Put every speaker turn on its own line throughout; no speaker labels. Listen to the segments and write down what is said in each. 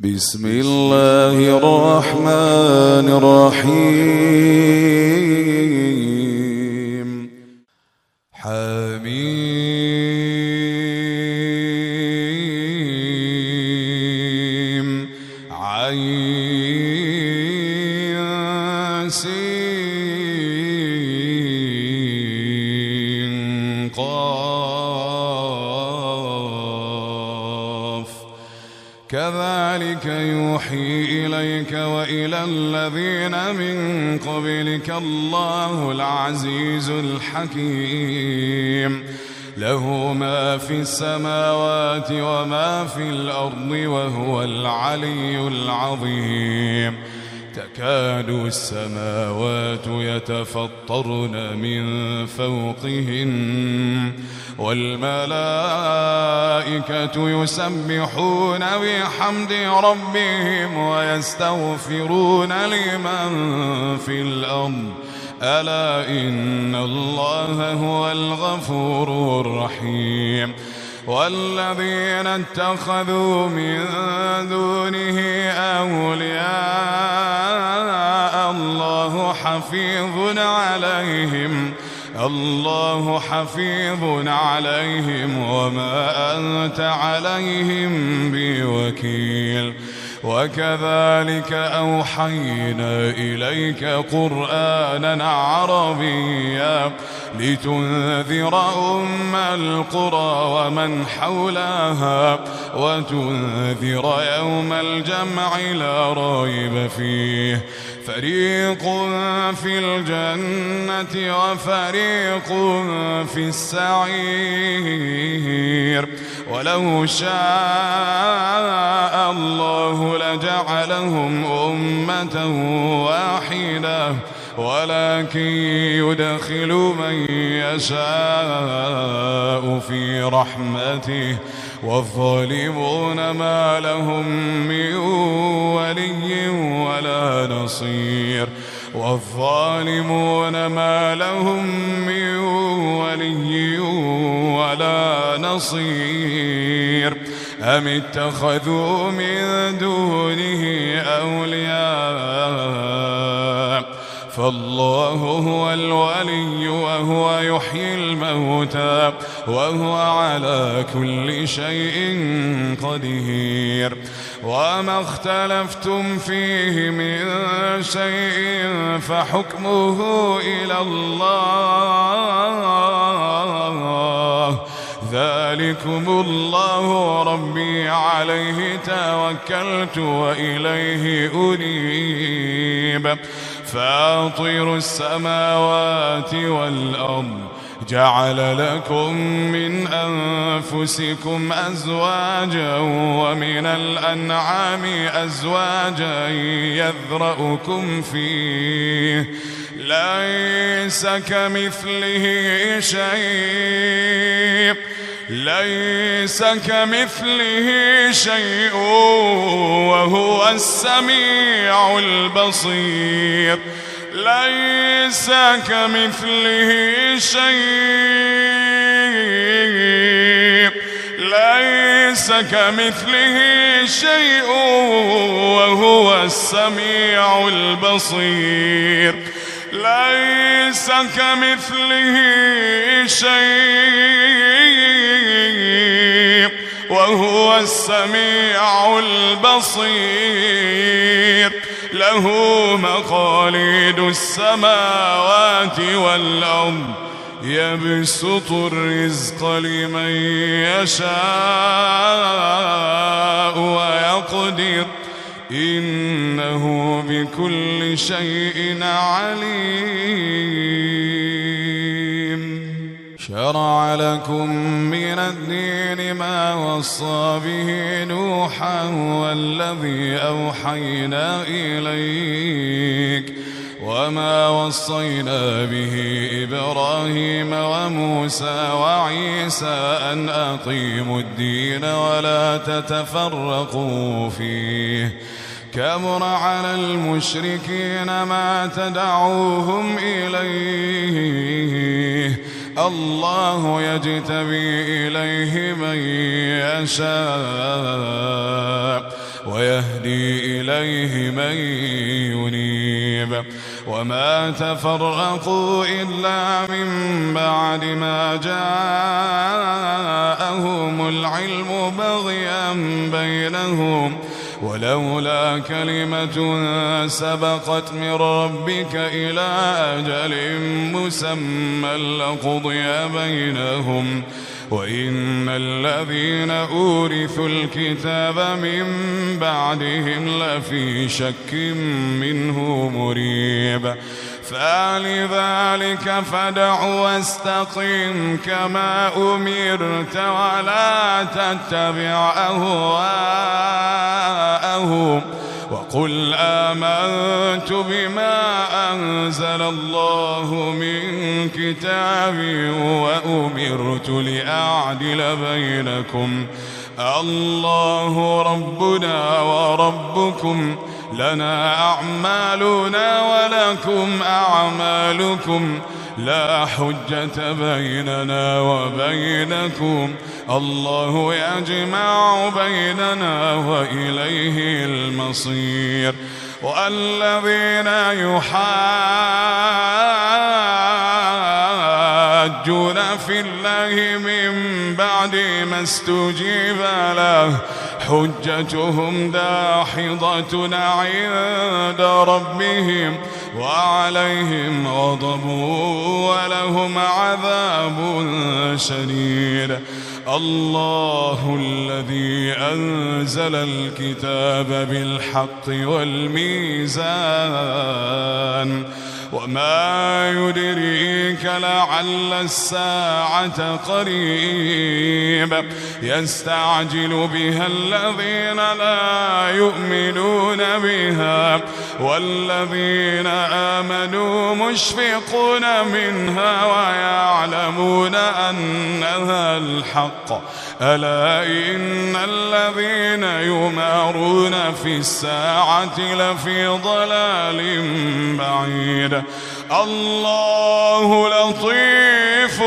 بسم الله الرحمن الرحيم. حميم عين سين قاف كذلك يوحي إليك وإلى الذين من قبلك الله العزيز الحكيم. له ما في السماوات وما في الأرض وهو العلي العظيم. تكاد السماوات يتفطرن من فوقهن والملائكة يسبحون بحمد ربهم ويستغفرون لمن في الأرض ألا إن الله هو الغفور الرحيم. والذين اتخذوا من دونه أولياء الله حفيظ عليهم وما أنت عليهم بوكيل. وكذلك أوحينا إليك قرآنا عربيا لتنذر أم القرى ومن حولها وتنذر يوم الجمع لا ريب فيه. فريق في الجنة وفريق في السعير. ولو شاء الله لجعلهم أمة واحدة ولكن يدخل من يشاء في رحمته والظالمون ما لهم من ولي ولا نصير. والظالمون ما لهم من ولي ولا نصير. أم اتخذوا من دونه أولياء فالله هو الولي وهو يحيي الموتى وهو على كل شيء قدير. وما اختلفتم فيه من شيء فحكمه إلى الله. ذلكم الله ربي عليه توكلت وإليه أنيب. فاطر السماوات والأرض جعل لكم من أنفسكم أزواجا ومن الأنعام أزواجا يذرأكم فيه ليس كمثله شيء وهو السميع البصير. ليس كمثله شيء وهو السميع البصير. ليس كمثله شيء وهو السميع البصير. له مقاليد السماوات والأرض يبسط الرزق لمن يشاء ويقدر إنه بكل شيء عليم. شرع لكم من الدين ما وصى به نوحا والذي أوحينا إليك وما وصينا به إبراهيم وموسى وعيسى أن أقيموا الدين ولا تتفرقوا فيه. كبر على المشركين ما تدعوهم إليه. الله يجتبي إليه من يشاء ويهدي إليه من ينيب وما تفرقوا إلا من بعد ما جاءهم العلم بغيا بينهم ولولا كلمة سبقت من ربك إلى أجل مسمى لقضي بينهم وإن الذين أورثوا الكتاب من بعدهم لفي شك منه مريب فلذلك فادع واستقم كما أمرت ولا تتبع أهواءهم وقل آمنت بما أنزل الله من كتاب وأمرت لأعدل بينكم الله ربنا وربكم لنا أعمالنا ولكم أعمالكم لا حجة بيننا وبينكم الله يجمع بيننا وإليه المصير والذين يحاجون في الله من بعد ما استجيب له حجتهم داحضة عند ربهم وعليهم غضب ولهم عذاب شديد الله الذي أنزل الكتاب بالحق والميزان وما يدريك لعل الساعة قريب يستعجل بها الذين لا يؤمنون بها والذين آمنوا مشفقون منها ويعلمون أنها الحق ألا إن الذين يمارون في الساعة لفي ضلال بعيد الله لطيف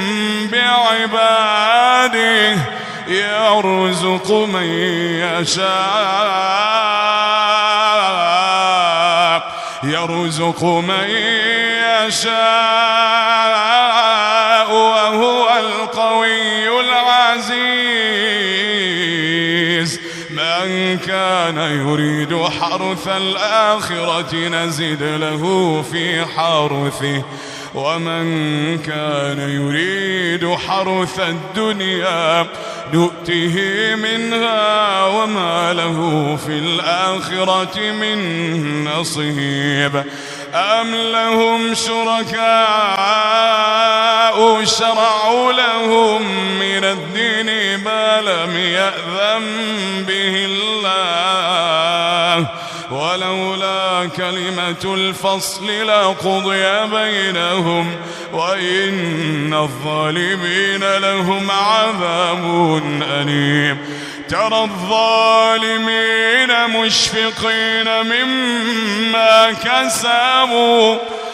بعباده يرزق من يشاء وهو القوي العزيز من كان يريد حرث الآخرة نزد له في حرثه ومن كان يريد حرث الدنيا نؤته منها وما له في الآخرة من نصيب أم لهم شركاء شرعوا لهم من الدين ما لم يأذن به الله ولولا كلمة الفصل لقضي بينهم وإن الظالمين لهم عذاب أليم ترى الظالمين مشفقين مما كسبوا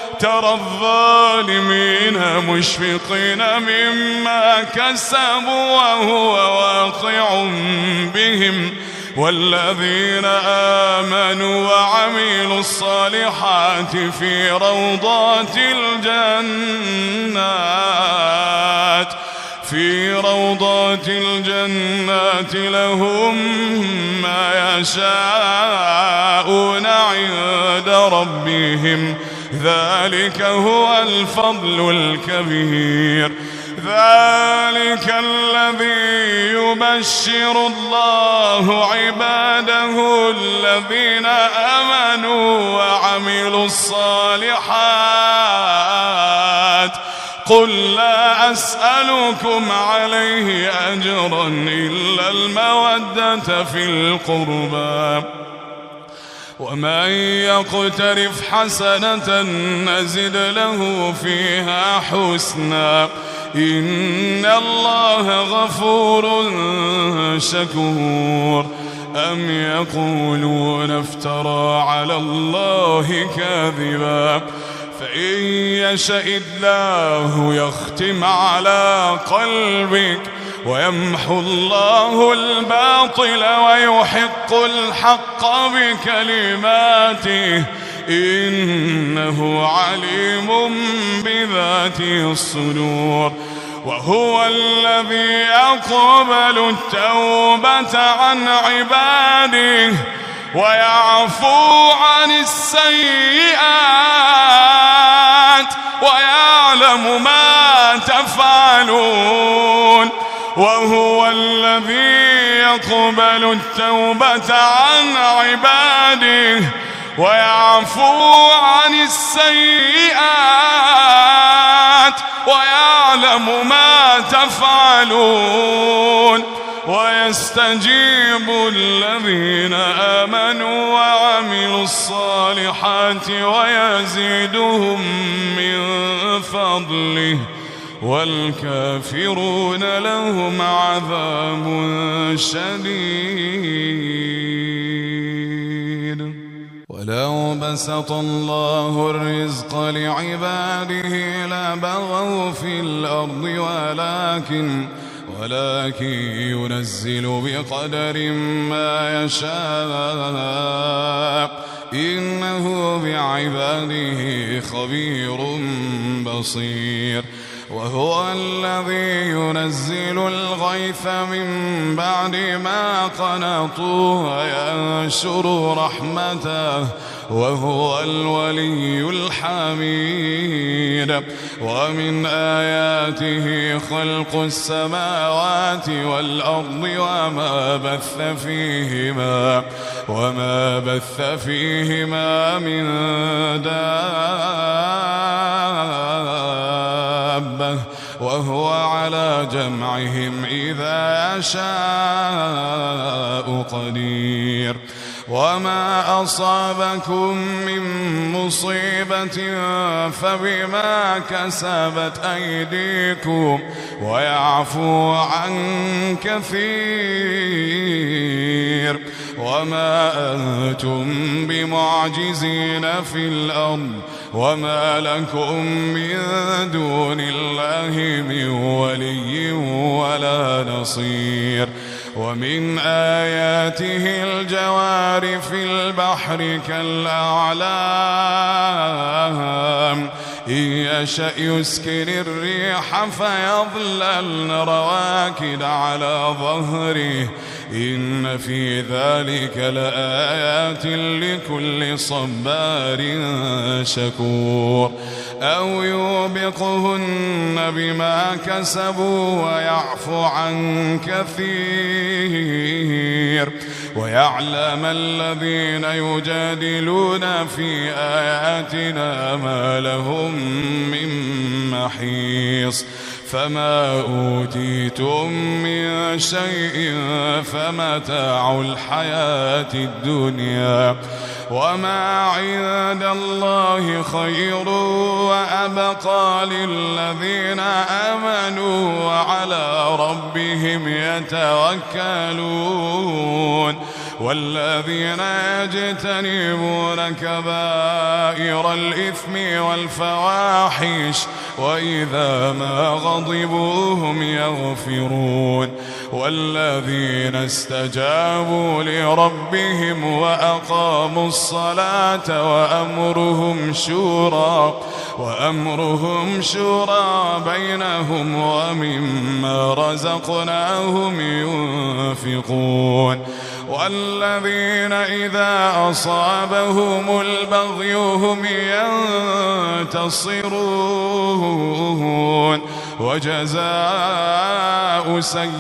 وهو واقع بهم والذين آمنوا وعملوا الصالحات في روضات الجنات لهم ما يشاءون عند ربهم ذلك هو الفضل الكبير ذلك الذي يبشر الله عباده الذين آمنوا وعملوا الصالحات قل لا أسألكم عليه أجرا إلا المودة في القربى ومن يقترف حسنة نزد له فيها حسنا إن الله غفور شكور أم يقولون افترى على الله كاذبا فإن يشاء الله يختم على قلبك ويمحو الله الباطل ويحق الحق بكلماته إنه عليم بذات الصدور. وهو الذي يقبل التوبة عن عباده ويعفو عن السيئات ويعلم ما تفعلون. وهو الذي يقبل التوبة عن عباده ويعفو عن السيئات ويعلم ما تفعلون ويستجيب الذين آمنوا وعملوا الصالحات ويزيدهم من فضله والكافرون لهم عذاب شديد. ولو بسط الله الرزق لعباده لبغوا في الأرض ولكن ينزل بقدر ما يشاء إنه بعباده خبير بصير. وهو الذي ينزل الغيث من بعد ما قنطوا وينشر رحمته وهو الولي الحميد. ومن آياته خلق السماوات والأرض وما بث فيهما من دابة وهو على جمعهم إذا يشاء قدير. وما أصابكم من مصيبة فبما كسبت أيديكم ويعفو عن كثير. وما أنتم بمعجزين في الأرض وما لكم من دون الله من ولي ولا نصير. ومن آياته الجوار في البحر كالأعلام إن يشأ يسكن الريح فيظللن رواكد على ظهره إن في ذلك لآيات لكل صبار شكور. أو يوبقهن بما كسبوا ويعفو عن كثير. ويعلم الذين يجادلون في آياتنا ما لهم من محيص. فما أوتيتم من شيء فمتاع الحياة الدنيا وما عند الله خير وأبقى للذين آمنوا وعلى ربهم يتوكلون. والذين يجتنبون كبائر الإثم والفواحش وإذا ما غضبوا هم يغفرون. والذين استجابوا لربهم وأقاموا الصلاة وأمرهم شورى بينهم ومما رزقناهم ينفقون. والذين إذا أصابهم البغي هم ينتصرون. وجزاء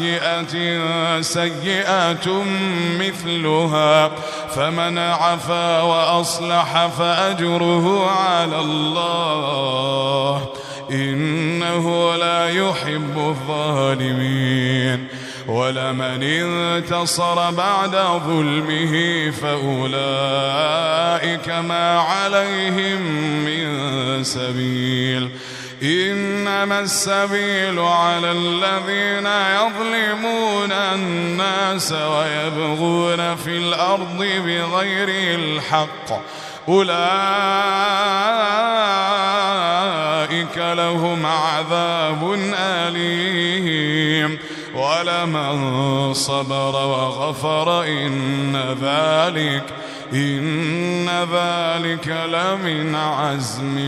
سيئة مثلها فمن عفا وأصلح فأجره على الله إنه لا يحب الظالمين. ولمن انتصر بعد ظلمه فأولئك ما عليهم من سبيل. إنما السبيل على الذين يظلمون الناس ويبغون في الأرض بغير الحق أولئك لهم عذاب أليم. ولمن صبر وغفر إن ذلك لمن عزم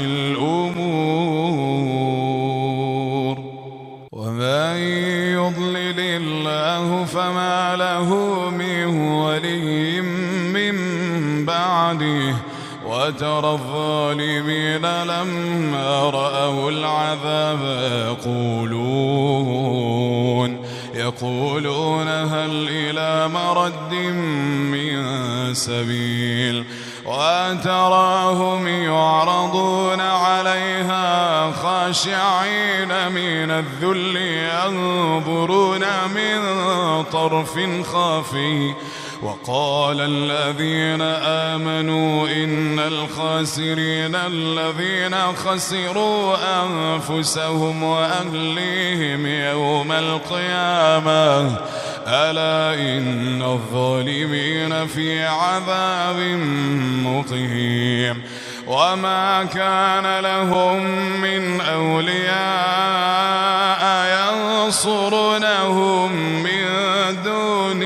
الأمور. ومن يضلل الله فما له من ولي من بعده وترى الظالمين لما رأوا العذاب يقولون هل إلى مرد من سبيل وتراهم يعرضون عليها خاشعين من الذل ينظرون من طرف خافي. وقال الذين آمنوا إن الخاسرين الذين خسروا أنفسهم وأهليهم يوم القيامة ألا إن الظالمين في عذاب مقيم. وما كان لهم من أولياء ينصرونهم من دون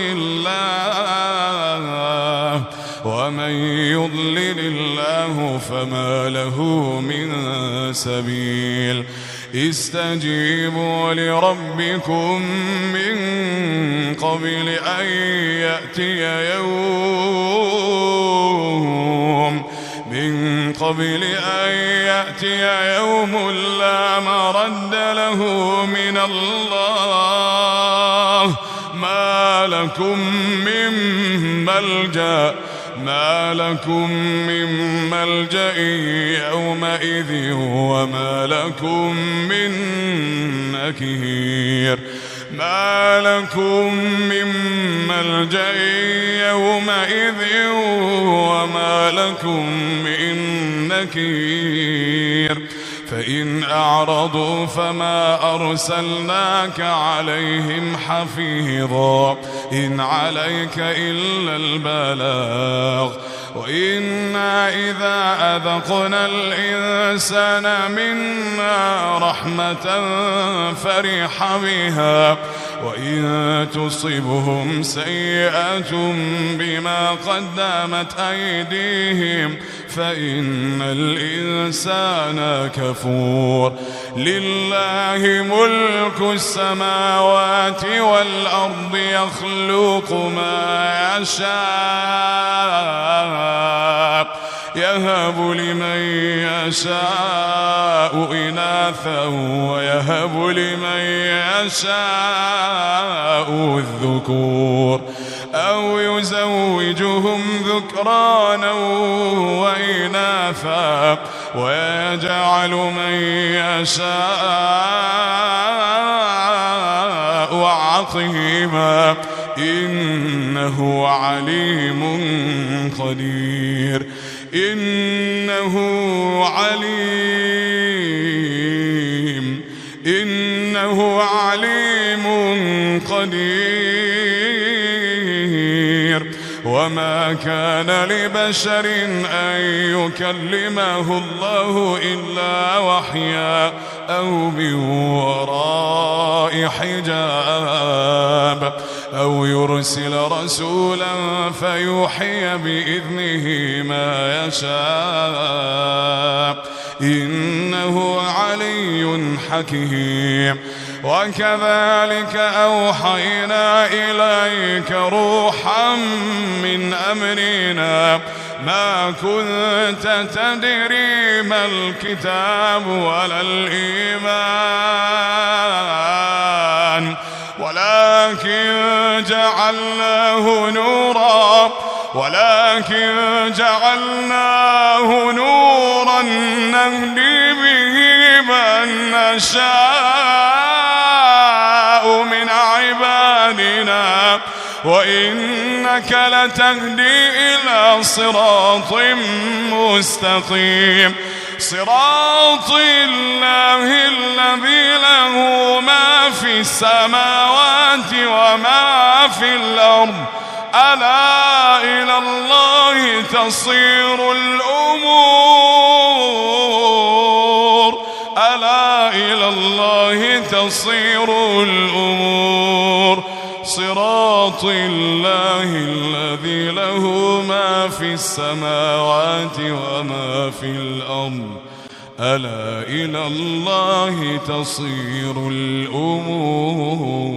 الله ومن يضلل الله فما له من سبيل. استجيبوا لربكم من قبل أن يأتي يوم لا مرد له من الله ما لكم من ملجأ يومئذ وما لكم من نكير. ما لكم من ملجأ يومئذ وما لكم من نكير. فإن أعرضوا فما أرسلناك عليهم حفيظا إن عليك إلا البلاغ. وإنا إذا أذقنا الإنسان منا رحمة فرح بها وإن تصبهم سيئة بما قدمت أيديهم فإن الإنسان كفور. لله ملك السماوات والأرض يخلق ما يشاء يهب لمن يشاء إناثا ويهب لمن يشاء الذكور أو يزوجهم ذكرانا وإناثا ويجعل من يشاء عقيما إنه عليم قدير. إنه عليم قدير. وما كان لبشر أن يكلمه الله إلا وحيا أو من وراء حجاب أو يرسل رسولا فيوحي بإذنه ما يشاء إنه علي حكيم. وكذلك أوحينا إليك روحا من أمرنا ما كنت تدري ما الكتاب ولا الإيمان ولكن جعلناه نورا نهدي به من نشاء من عبادنا وإنك لتهدي إلى صراط مستقيم. صراط الله الذي له ما في السماوات وما في الأرض ألا إلى الله تصير الأمور صراط الله الذي له ما في السماوات وما في الأرض ألا إلى الله تصير الأمور.